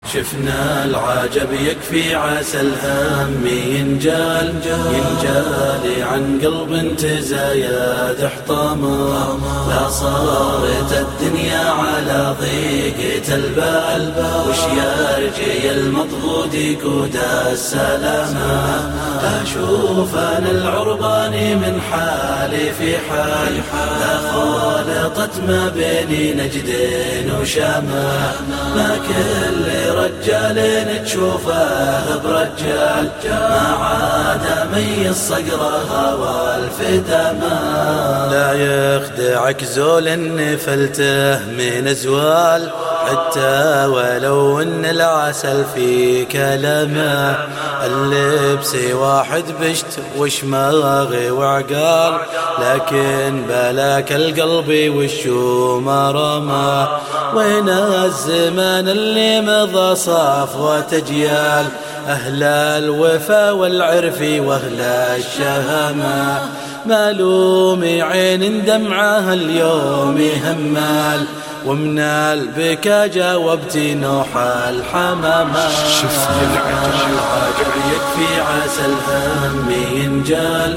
شفنا العجب يكفي عسى الهم ينجال عن قلب تزايد احطاما. لا صارت الدنيا على ضيقة البال وش يرجي المضغوط يقود السلامة. أشوف أنا العرباني من حالي في حال لا خالطت ما بيني نجد وشامة. ما كل رجال تشوفه برجال ما عاد ميز صقرها والفتما. لا يخدعك زول نفلته من زوال حتى ولو ان العسل في كلامه. اللبس واحد بشت وشماغي وعقال لكن بلاك القلب وشو مرمى. وين الزمان اللي مضى صفوة أجيال أهل الوفا والعرف وأهل الشهامة. مالومي عين دمعها اليوم همال ومن البكا جاوبتي نوح الحمامة. العجب يكفي عسى الهم ينجال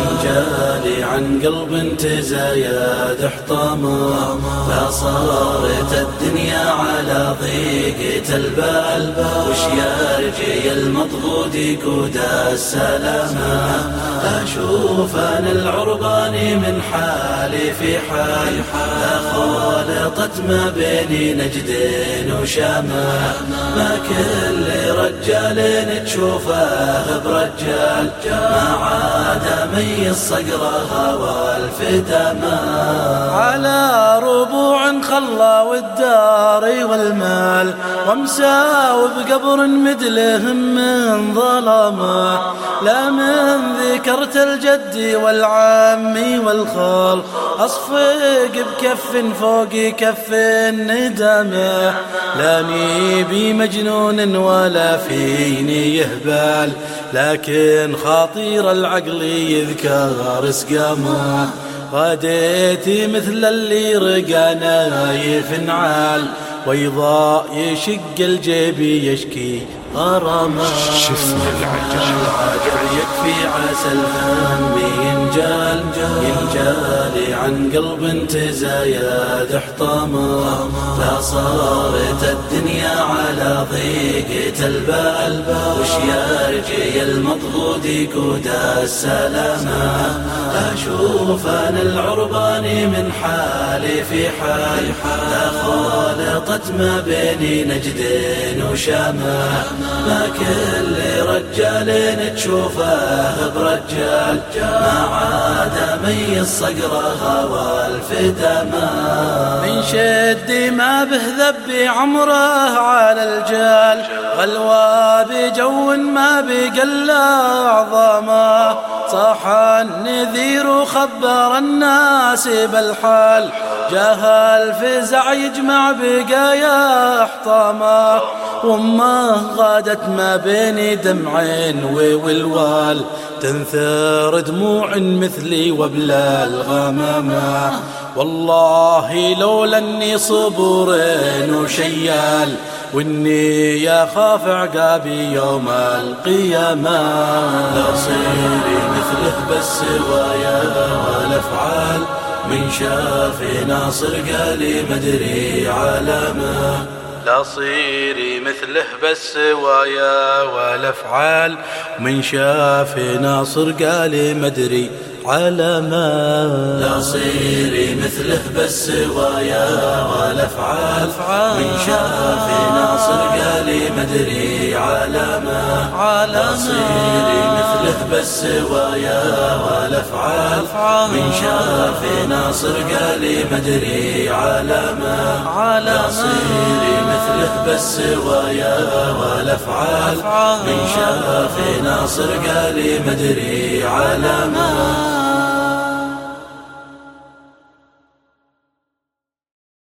عن قلب تزايد احطاما. لا صارت الدنيا على ضيقة البال وش يرجي المضغوط يقود السلامة. أشوف أنا العرباني من حالي في حال لا خالطت ما بيني نجد وشامة. ما كل رجال تشوفه برجال ما عاد ميز صقرها والفتما. على ربوع خلى والدار والمال ومساو بقبر مدلهم من ظلمه. لا من ذكرت الجد والعم والخال أصفق بكف فوق كف الندمه. لاني بمجنون ولا فيني يهبال لكن خاطير العقل يذكر اسقامه. غديتي مثل اللي رقى نايف نعال ويضاء يشق الجيب يشكي غرامه. العجب يكفي عسى الهم ينجال عن قلب تزايد احطاما. لا صارت الدنيا على ضيقة البال وش يرجي المضغوط يقود السلامة. أشوف أنا العرباني من حالي في حال لا خالطت ما بيني نجد وشامة. ما كل رجال تشوفه برجال ما عاد ميز صقرها والفتما. من شد ما به ذب عمره على الجال غلوى بجو ما بقل أعظمه. صاح النذير وخبر الناس بالحال جاه الفزع يجمع بقايا احطامه. وما غادت ما بين دمعين وولوال تنثر دموع مثلي وبلا الغمامة. والله لولا اني صبورين وشيال واني يخاف عقابي يوم القيامة. لا صيري مثله بالسوايا والافعال من شاف ناصر قالي مدري علامه. لا صيري مثله بالسوايا والافعال من شاف ناصر قالي مدري علامة. لا صيري مثله بالسوايا والافعال من شاف ناصر قالي مدري علامة. لا صيري مثله بالسوايا والافعال من شاف ناصر قالي مدري علامة. لا صيري مثله بالسوايا والافعال من شاف ناصر قالي مدري علامة.